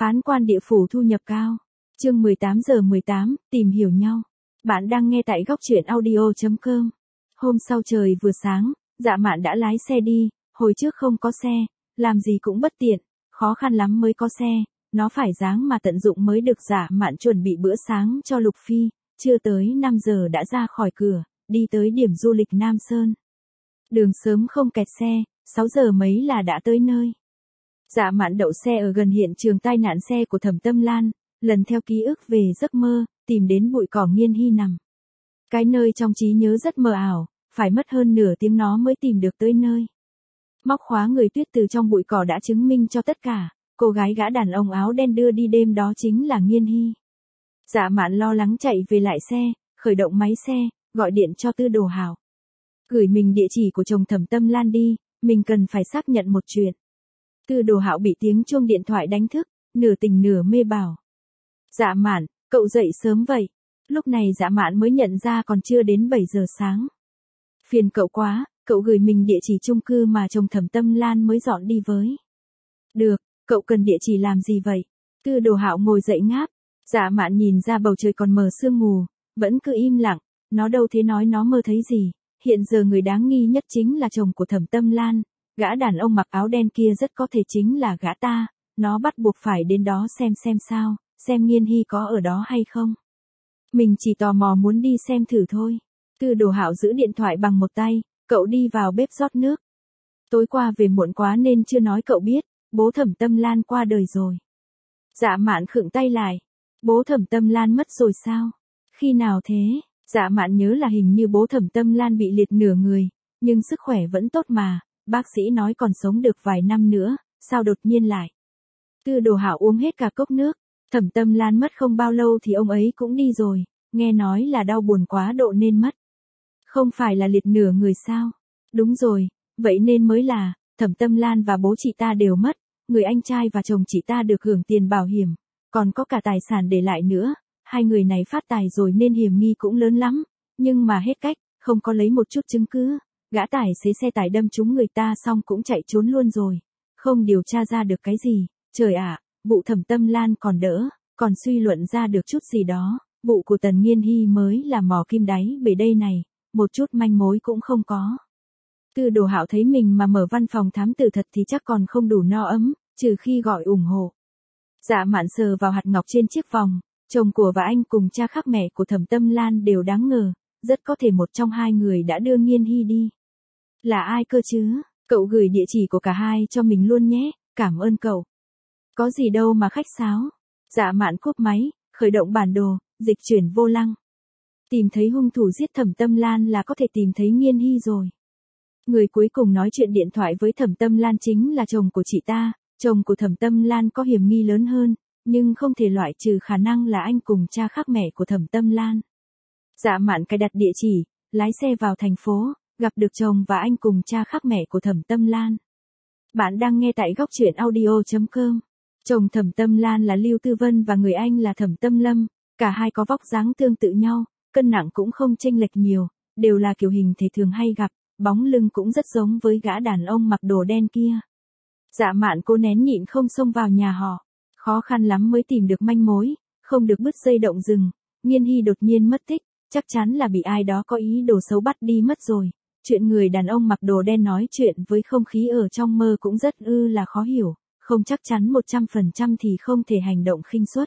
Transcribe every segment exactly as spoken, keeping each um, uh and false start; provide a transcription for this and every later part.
Phán quan địa phủ thu nhập cao. Chương mười tám giờ mười tám, tìm hiểu nhau. Bạn đang nghe tại góc truyện audio chấm com. Hôm sau trời vừa sáng, Dạ Mạn đã lái xe đi, hồi trước không có xe, làm gì cũng bất tiện, khó khăn lắm mới có xe, nó phải dáng mà tận dụng mới được. Dạ Mạn chuẩn bị bữa sáng cho Lục Phi, chưa tới năm giờ đã ra khỏi cửa, đi tới điểm du lịch Nam Sơn. Đường sớm không kẹt xe, sáu giờ mấy là đã tới nơi. Dạ Mạn đậu xe ở gần hiện trường tai nạn xe của Thẩm Tâm Lan, lần theo ký ức về giấc mơ, tìm đến bụi cỏ Nghiên Hy nằm. Cái nơi trong trí nhớ rất mờ ảo, phải mất hơn nửa tiếng nó mới tìm được tới nơi. Móc khóa người Tuyết từ trong bụi cỏ đã chứng minh cho tất cả, cô gái gã đàn ông áo đen đưa đi đêm đó chính là Nghiên Hy. Dạ Mạn lo lắng chạy về lại xe, khởi động máy xe, gọi điện cho Tư Đồ Hạo. Gửi mình địa chỉ của chồng Thẩm Tâm Lan đi, mình cần phải xác nhận một chuyện. Tư Đồ Hạo bị tiếng chuông điện thoại đánh thức, nửa tỉnh nửa mê bảo. Dạ Mạn, cậu dậy sớm vậy. Lúc này Dạ Mạn mới nhận ra còn chưa đến bảy giờ sáng. Phiền cậu quá, cậu gửi mình địa chỉ chung cư mà chồng Thẩm Tâm Lan mới dọn đi với. Được, cậu cần địa chỉ làm gì vậy? Tư Đồ Hạo ngồi dậy ngáp. Dạ Mạn nhìn ra bầu trời còn mờ sương mù, vẫn cứ im lặng, nó đâu thế nói nó mơ thấy gì. Hiện giờ người đáng nghi nhất chính là chồng của Thẩm Tâm Lan, gã đàn ông mặc áo đen kia rất có thể chính là gã ta, nó bắt buộc phải đến đó xem xem sao, xem Nghiên Hy có ở đó hay không. Mình chỉ tò mò muốn đi xem thử thôi. Tư Đồ Hạo giữ điện thoại bằng một tay, cậu đi vào bếp rót nước. Tối qua về muộn quá nên chưa nói cậu biết, bố Thẩm Tâm Lan qua đời rồi. Dạ Mạn khựng tay lại. Bố Thẩm Tâm Lan mất rồi sao? Khi nào thế? Dạ Mạn nhớ là hình như bố Thẩm Tâm Lan bị liệt nửa người, nhưng sức khỏe vẫn tốt mà, bác sĩ nói còn sống được vài năm nữa, sao đột nhiên lại? Tư Đồ Hạo uống hết cả cốc nước, Thẩm Tâm Lan mất không bao lâu thì ông ấy cũng đi rồi, nghe nói là đau buồn quá độ nên mất. Không phải là liệt nửa người sao? Đúng rồi, vậy nên mới là, Thẩm Tâm Lan và bố chị ta đều mất, người anh trai và chồng chị ta được hưởng tiền bảo hiểm, còn có cả tài sản để lại nữa, hai người này phát tài rồi nên hiểm nghi cũng lớn lắm, nhưng mà hết cách, không có lấy một chút chứng cứ, gã tài xế xe tải đâm trúng người ta xong cũng chạy trốn luôn rồi, không điều tra ra được cái gì, trời ạ, vụ Thẩm Tâm Lan còn đỡ, còn suy luận ra được chút gì đó, vụ của Tần Nghiên Hy mới là mò kim đáy bể đây này, một chút manh mối cũng không có. Tư Đồ Hạo thấy mình mà mở văn phòng thám tử thật thì chắc còn không đủ no ấm, trừ khi gọi ủng hộ. Dạ Mạn sờ vào hạt ngọc trên chiếc vòng, chồng của và anh cùng cha khác mẹ của Thẩm Tâm Lan đều đáng ngờ, rất có thể một trong hai người đã đưa Nghiên Hy đi. Là ai cơ chứ? Cậu gửi địa chỉ của cả hai cho mình luôn nhé, cảm ơn cậu. Có gì đâu mà khách sáo. Dạ Mạn cúp máy, khởi động bản đồ, dịch chuyển vô lăng. Tìm thấy hung thủ giết Thẩm Tâm Lan là có thể tìm thấy Nghiên Hy rồi. Người cuối cùng nói chuyện điện thoại với Thẩm Tâm Lan chính là chồng của chị ta, chồng của Thẩm Tâm Lan có hiểm nghi lớn hơn, nhưng không thể loại trừ khả năng là anh cùng cha khác mẹ của Thẩm Tâm Lan. Dạ Mạn cài đặt địa chỉ, lái xe vào thành phố, gặp được chồng và anh cùng cha khác mẹ của Thẩm Tâm Lan. Bạn đang nghe tại góc truyện audio chấm com. Chồng Thẩm Tâm Lan là Lưu Tư Vân và người anh là Thẩm Tâm Lâm, cả hai có vóc dáng tương tự nhau, cân nặng cũng không chênh lệch nhiều, đều là kiểu hình thể thường hay gặp, bóng lưng cũng rất giống với gã đàn ông mặc đồ đen kia. Dạ Mạn cố nén nhịn không xông vào nhà họ, khó khăn lắm mới tìm được manh mối, không được bứt dây động rừng, Nghiên Hy đột nhiên mất tích, chắc chắn là bị ai đó có ý đồ xấu bắt đi mất rồi. Chuyện người đàn ông mặc đồ đen nói chuyện với không khí ở trong mơ cũng rất ư là khó hiểu, không chắc chắn một trăm phần trăm thì không thể hành động khinh suất.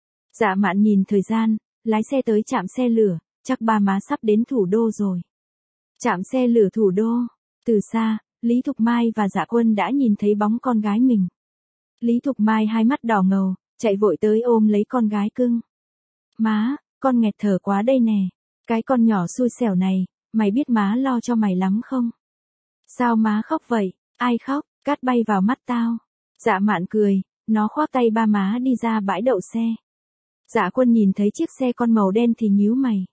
Dạ Mạn nhìn thời gian, lái xe tới trạm xe lửa, chắc ba má sắp đến thủ đô rồi. Trạm xe lửa thủ đô, từ xa, Lý Thục Mai và Dạ Quân đã nhìn thấy bóng con gái mình. Lý Thục Mai hai mắt đỏ ngầu, chạy vội tới ôm lấy con gái cưng. Má, con nghẹt thở quá đây nè, cái con nhỏ xui xẻo này, mày biết má lo cho mày lắm không? Sao má khóc vậy? Ai khóc? Cát bay vào mắt tao. Dạ Mạn cười, nó khoác tay ba má đi ra bãi đậu xe. Dạ Quân nhìn thấy chiếc xe con màu đen thì nhíu mày.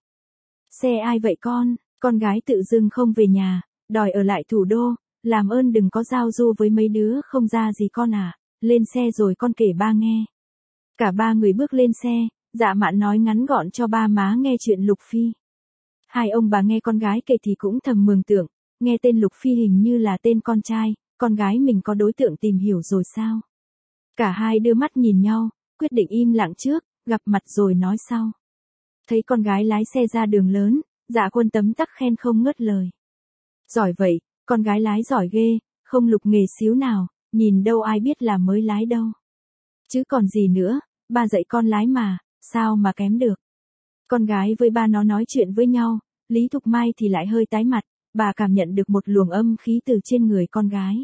Xe ai vậy con? Con gái tự dưng không về nhà, đòi ở lại thủ đô, làm ơn đừng có giao du với mấy đứa không ra gì con à, lên xe rồi con kể ba nghe. Cả ba người bước lên xe, Dạ Mạn nói ngắn gọn cho ba má nghe chuyện Lục Phi. Hai ông bà nghe con gái kể thì cũng thầm mường tượng, nghe tên Lục Phi hình như là tên con trai, con gái mình có đối tượng tìm hiểu rồi sao? Cả hai đưa mắt nhìn nhau, quyết định im lặng trước, gặp mặt rồi nói sau. Thấy con gái lái xe ra đường lớn, Dạ Quân tấm tắc khen không ngớt lời. Giỏi vậy, con gái lái giỏi ghê, không lục nghề xíu nào, nhìn đâu ai biết là mới lái đâu. Chứ còn gì nữa, ba dạy con lái mà, sao mà kém được. Con gái với ba nó nói chuyện với nhau, Lý Thục Mai thì lại hơi tái mặt, bà cảm nhận được một luồng âm khí từ trên người con gái.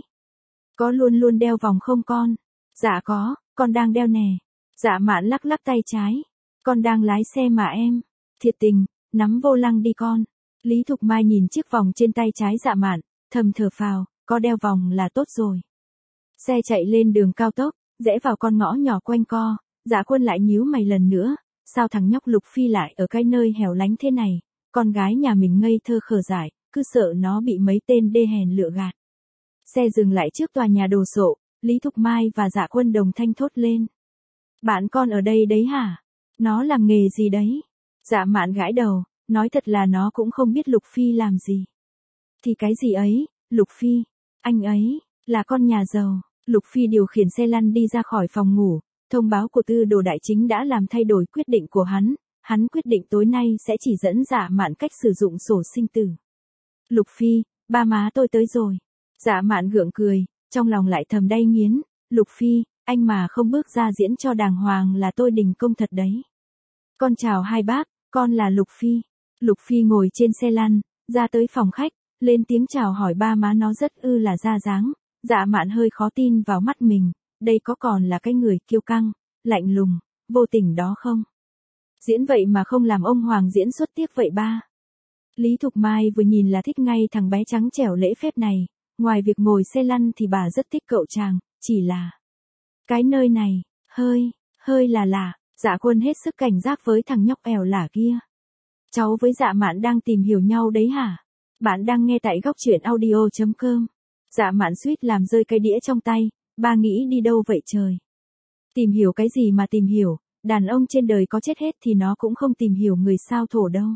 Có luôn luôn đeo vòng không con? Dạ có, con đang đeo nè. Dạ Mạn lắc lắc tay trái. Con đang lái xe mà em. Thiệt tình, nắm vô lăng đi con. Lý Thục Mai nhìn chiếc vòng trên tay trái Dạ Mạn, thầm thở phào, có đeo vòng là tốt rồi. Xe chạy lên đường cao tốc, rẽ vào con ngõ nhỏ quanh co, Dạ Quân lại nhíu mày lần nữa, sao thằng nhóc Lục Phi lại ở cái nơi hẻo lánh thế này, con gái nhà mình ngây thơ khờ dại, cứ sợ nó bị mấy tên đê hèn lựa gạt. Xe dừng lại trước tòa nhà đồ sộ, Lý Thục Mai và Dạ Quân đồng thanh thốt lên. Bạn con ở đây đấy hả? Nó làm nghề gì đấy? Dạ Mạn gãi đầu, nói thật là nó cũng không biết Lục Phi làm gì. Thì cái gì ấy, Lục Phi, anh ấy, là con nhà giàu. Lục Phi điều khiển xe lăn đi ra khỏi phòng ngủ, thông báo của Tư Đồ Đại Chính đã làm thay đổi quyết định của hắn, hắn quyết định tối nay sẽ chỉ dẫn Dạ Mạn cách sử dụng sổ sinh tử. Lục Phi, ba má tôi tới rồi. Dạ Mạn gượng cười, trong lòng lại thầm đay nghiến, Lục Phi, anh mà không bước ra diễn cho đàng hoàng là tôi đình công thật đấy. Con chào hai bác, con là Lục Phi. Lục Phi ngồi trên xe lăn, ra tới phòng khách, lên tiếng chào hỏi ba má nó rất ư là ra dáng. Dạ Mạn hơi khó tin vào mắt mình, đây có còn là cái người kiêu căng, lạnh lùng, vô tình đó không? Diễn vậy mà không làm ông Hoàng diễn xuất tiếc vậy ba. Lý Thục Mai vừa nhìn là thích ngay thằng bé trắng trẻo lễ phép này, ngoài việc ngồi xe lăn thì bà rất thích cậu chàng, chỉ là cái nơi này, hơi, hơi là lạ. Dạ Quân hết sức cảnh giác với thằng nhóc ẻo lả kia. Cháu với Dạ Mạn đang tìm hiểu nhau đấy hả? Bạn đang nghe tại góc truyện audio chấm com. Dạ Mạn suýt làm rơi cái đĩa trong tay, ba nghĩ đi đâu vậy trời? Tìm hiểu cái gì mà tìm hiểu, đàn ông trên đời có chết hết thì nó cũng không tìm hiểu người sao thổ đâu.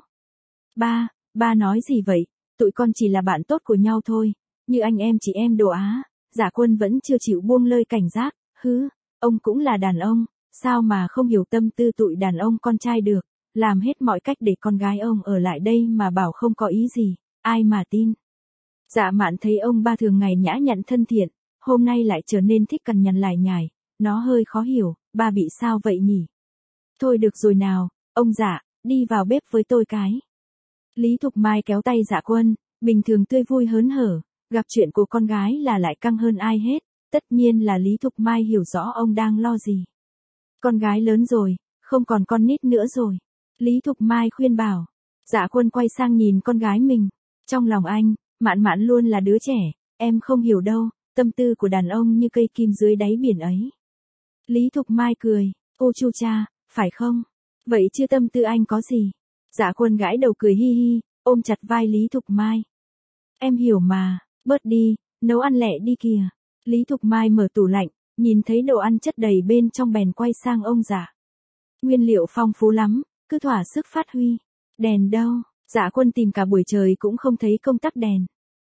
Ba, ba nói gì vậy, tụi con chỉ là bạn tốt của nhau thôi, như anh em chị em đồ Á. Dạ Quân vẫn chưa chịu buông lơi cảnh giác, hứ, ông cũng là đàn ông, sao mà không hiểu tâm tư tụi đàn ông con trai được, làm hết mọi cách để con gái ông ở lại đây mà bảo không có ý gì, ai mà tin. Dạ Mạn thấy ông ba thường ngày nhã nhặn thân thiện, hôm nay lại trở nên thích cằn nhằn lải nhải, nó hơi khó hiểu, ba bị sao vậy nhỉ? Thôi được rồi nào, ông Dạ, đi vào bếp với tôi cái. Lý Thục Mai kéo tay Dạ Quân, bình thường tươi vui hớn hở, gặp chuyện của con gái là lại căng hơn ai hết, tất nhiên là Lý Thục Mai hiểu rõ ông đang lo gì. Con gái lớn rồi, không còn con nít nữa rồi. Lý Thục Mai khuyên bảo. Dạ Quân quay sang nhìn con gái mình. Trong lòng anh, Mạn Mạn luôn là đứa trẻ, em không hiểu đâu, tâm tư của đàn ông như cây kim dưới đáy biển ấy. Lý Thục Mai cười, ô chu cha, phải không? Vậy chưa tâm tư anh có gì? Dạ Quân gãi đầu cười hi hi, ôm chặt vai Lý Thục Mai. Em hiểu mà, bớt đi, nấu ăn lẹ đi kìa. Lý Thục Mai mở tủ lạnh, nhìn thấy đồ ăn chất đầy bên trong bèn quay sang ông Dạ. Nguyên liệu phong phú lắm, cứ thỏa sức phát huy. Đèn đâu? Dạ Quân tìm cả buổi trời cũng không thấy công tắc đèn.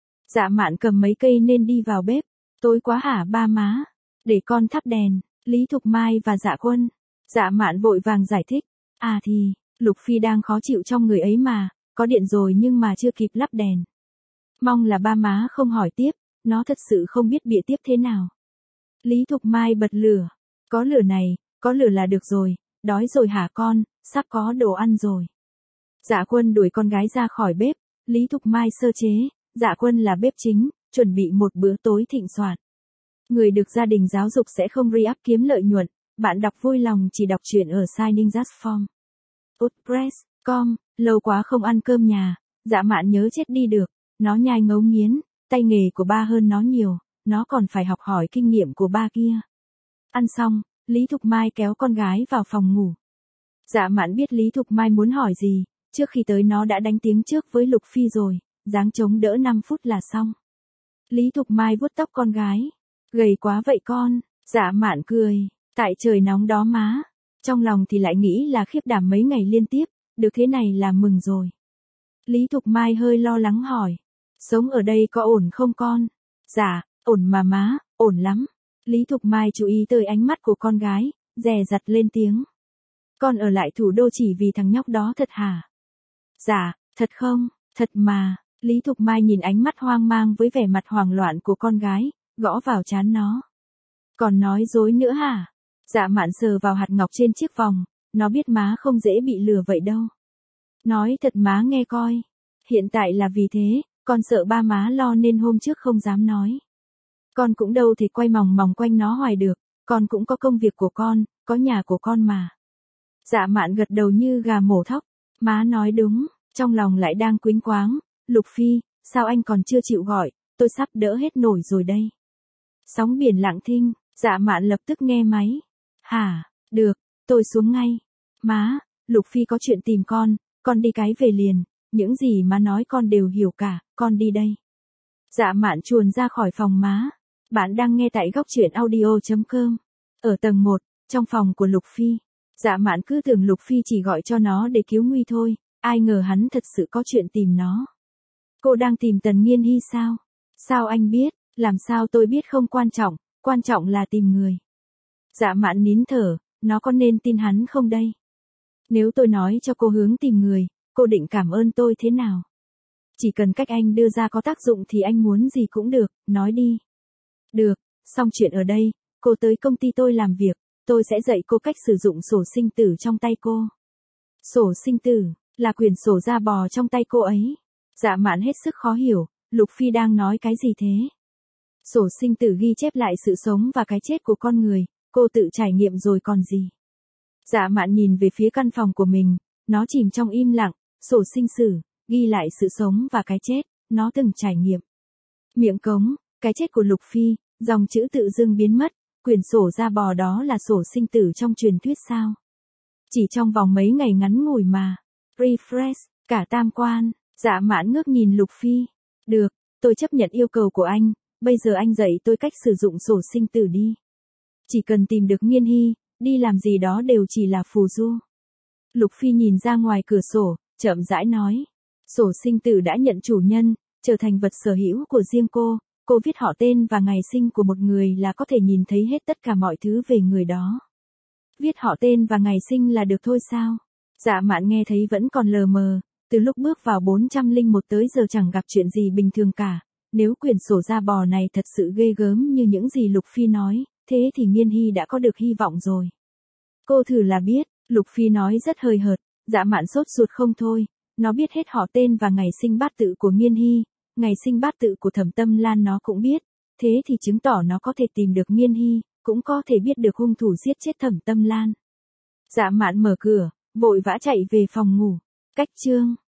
Dạ Mạn cầm mấy cây nên đi vào bếp. Tối quá hả ba má? Để con thắp đèn. Lý Thục Mai và Dạ Quân. Dạ Mạn vội vàng giải thích. À thì, Lục Phi đang khó chịu trong người ấy mà, có điện rồi nhưng mà chưa kịp lắp đèn. Mong là ba má không hỏi tiếp, nó thật sự không biết bịa tiếp thế nào. Lý Thục Mai bật lửa. Có lửa này, có lửa là được rồi, đói rồi hả con, sắp có đồ ăn rồi. Dạ Quân đuổi con gái ra khỏi bếp, Lý Thục Mai sơ chế, Dạ Quân là bếp chính, chuẩn bị một bữa tối thịnh soạn. Người được gia đình giáo dục sẽ không re-up kiếm lợi nhuận, bạn đọc vui lòng chỉ đọc truyện ở site ninjastform. wordpress chấm com, lâu quá không ăn cơm nhà, Dạ Mạn nhớ chết đi được, nó nhai ngấu nghiến, tay nghề của ba hơn nó nhiều, nó còn phải học hỏi kinh nghiệm của ba kia. Ăn xong, Lý Thục Mai kéo con gái vào phòng ngủ. Dạ Mạn biết Lý Thục Mai muốn hỏi gì, trước khi tới nó đã đánh tiếng trước với Lục Phi rồi, dáng chống đỡ năm phút là xong. Lý Thục Mai vuốt tóc con gái. Gầy quá vậy con, Dạ Mạn cười, tại trời nóng đó má. Trong lòng thì lại nghĩ là khiếp đảm mấy ngày liên tiếp, được thế này là mừng rồi. Lý Thục Mai hơi lo lắng hỏi, sống ở đây có ổn không con? Dạ, ổn mà má, ổn lắm. Lý Thục Mai chú ý tới ánh mắt của con gái, dè dặt lên tiếng. Con ở lại thủ đô chỉ vì thằng nhóc đó thật hả? Dạ, thật không, thật mà. Lý Thục Mai nhìn ánh mắt hoang mang với vẻ mặt hoảng loạn của con gái, gõ vào trán nó. Còn nói dối nữa hả? Dạ Mạn sờ vào hạt ngọc trên chiếc vòng, nó biết má không dễ bị lừa vậy đâu. Nói thật má nghe coi. Hiện tại là vì thế, con sợ ba má lo nên hôm trước không dám nói. Con cũng đâu thể quay mòng mòng quanh nó hoài được, con cũng có công việc của con, có nhà của con mà. Dạ Mạn gật đầu như gà mổ thóc. Má nói đúng, trong lòng lại đang quýnh quáng. Lục Phi, sao anh còn chưa chịu gọi, tôi sắp đỡ hết nổi rồi đây. Sóng biển lặng thinh, Dạ Mạn lập tức nghe máy. Hả, được, tôi xuống ngay. Má, Lục Phi có chuyện tìm con, con đi cái về liền, những gì má nói con đều hiểu cả, con đi đây. Dạ Mạn chuồn ra khỏi phòng má. Bạn đang nghe tại góc truyện audio chấm com. Ở tầng một, trong phòng của Lục Phi. Dạ Mạn cứ tưởng Lục Phi chỉ gọi cho nó để cứu nguy thôi, ai ngờ hắn thật sự có chuyện tìm nó. Cô đang tìm Tần Nghiên Hy sao? Sao anh biết? Làm sao tôi biết không quan trọng, quan trọng là tìm người. Dạ Mạn nín thở, nó có nên tin hắn không đây? Nếu tôi nói cho cô hướng tìm người, cô định cảm ơn tôi thế nào? Chỉ cần cách anh đưa ra có tác dụng thì anh muốn gì cũng được, nói đi. Được, xong chuyện ở đây, cô tới công ty tôi làm việc, tôi sẽ dạy cô cách sử dụng sổ sinh tử trong tay cô. Sổ sinh tử, là quyển sổ da bò trong tay cô ấy. Dạ Mạn hết sức khó hiểu, Lục Phi đang nói cái gì thế? Sổ sinh tử ghi chép lại sự sống và cái chết của con người, cô tự trải nghiệm rồi còn gì. Dạ Mạn nhìn về phía căn phòng của mình, nó chìm trong im lặng, sổ sinh sử, ghi lại sự sống và cái chết, nó từng trải nghiệm. Miệng cống, cái chết của Lục Phi, dòng chữ tự dưng biến mất, quyển sổ da bò đó là sổ sinh tử trong truyền thuyết sao? Chỉ trong vòng mấy ngày ngắn ngủi mà. Refresh, cả tam quan. Dạ Mạn ngước nhìn Lục Phi. Được, tôi chấp nhận yêu cầu của anh, bây giờ anh dạy tôi cách sử dụng sổ sinh tử đi. Chỉ cần tìm được Nghiên Hy, đi làm gì đó đều chỉ là phù du. Lục Phi nhìn ra ngoài cửa sổ, chậm rãi nói. Sổ sinh tử đã nhận chủ nhân, trở thành vật sở hữu của riêng cô, cô viết họ tên và ngày sinh của một người là có thể nhìn thấy hết tất cả mọi thứ về người đó. Viết họ tên và ngày sinh là được thôi sao? Dạ Mạn nghe thấy vẫn còn lờ mờ. Từ lúc bước vào bốn trăm lẻ một tới giờ chẳng gặp chuyện gì bình thường cả. Nếu quyển sổ da bò này thật sự ghê gớm như những gì Lục Phi nói, thế thì Nghiên Hy đã có được hy vọng rồi. Cô thử là biết, Lục Phi nói rất hời hợt, Dạ Mạn sốt ruột không thôi. Nó biết hết họ tên và ngày sinh bát tự của Nghiên Hy, ngày sinh bát tự của Thẩm Tâm Lan nó cũng biết. Thế thì chứng tỏ nó có thể tìm được Nghiên Hy, cũng có thể biết được hung thủ giết chết Thẩm Tâm Lan. Dạ Mạn mở cửa, vội vã chạy về phòng ngủ. Cách chương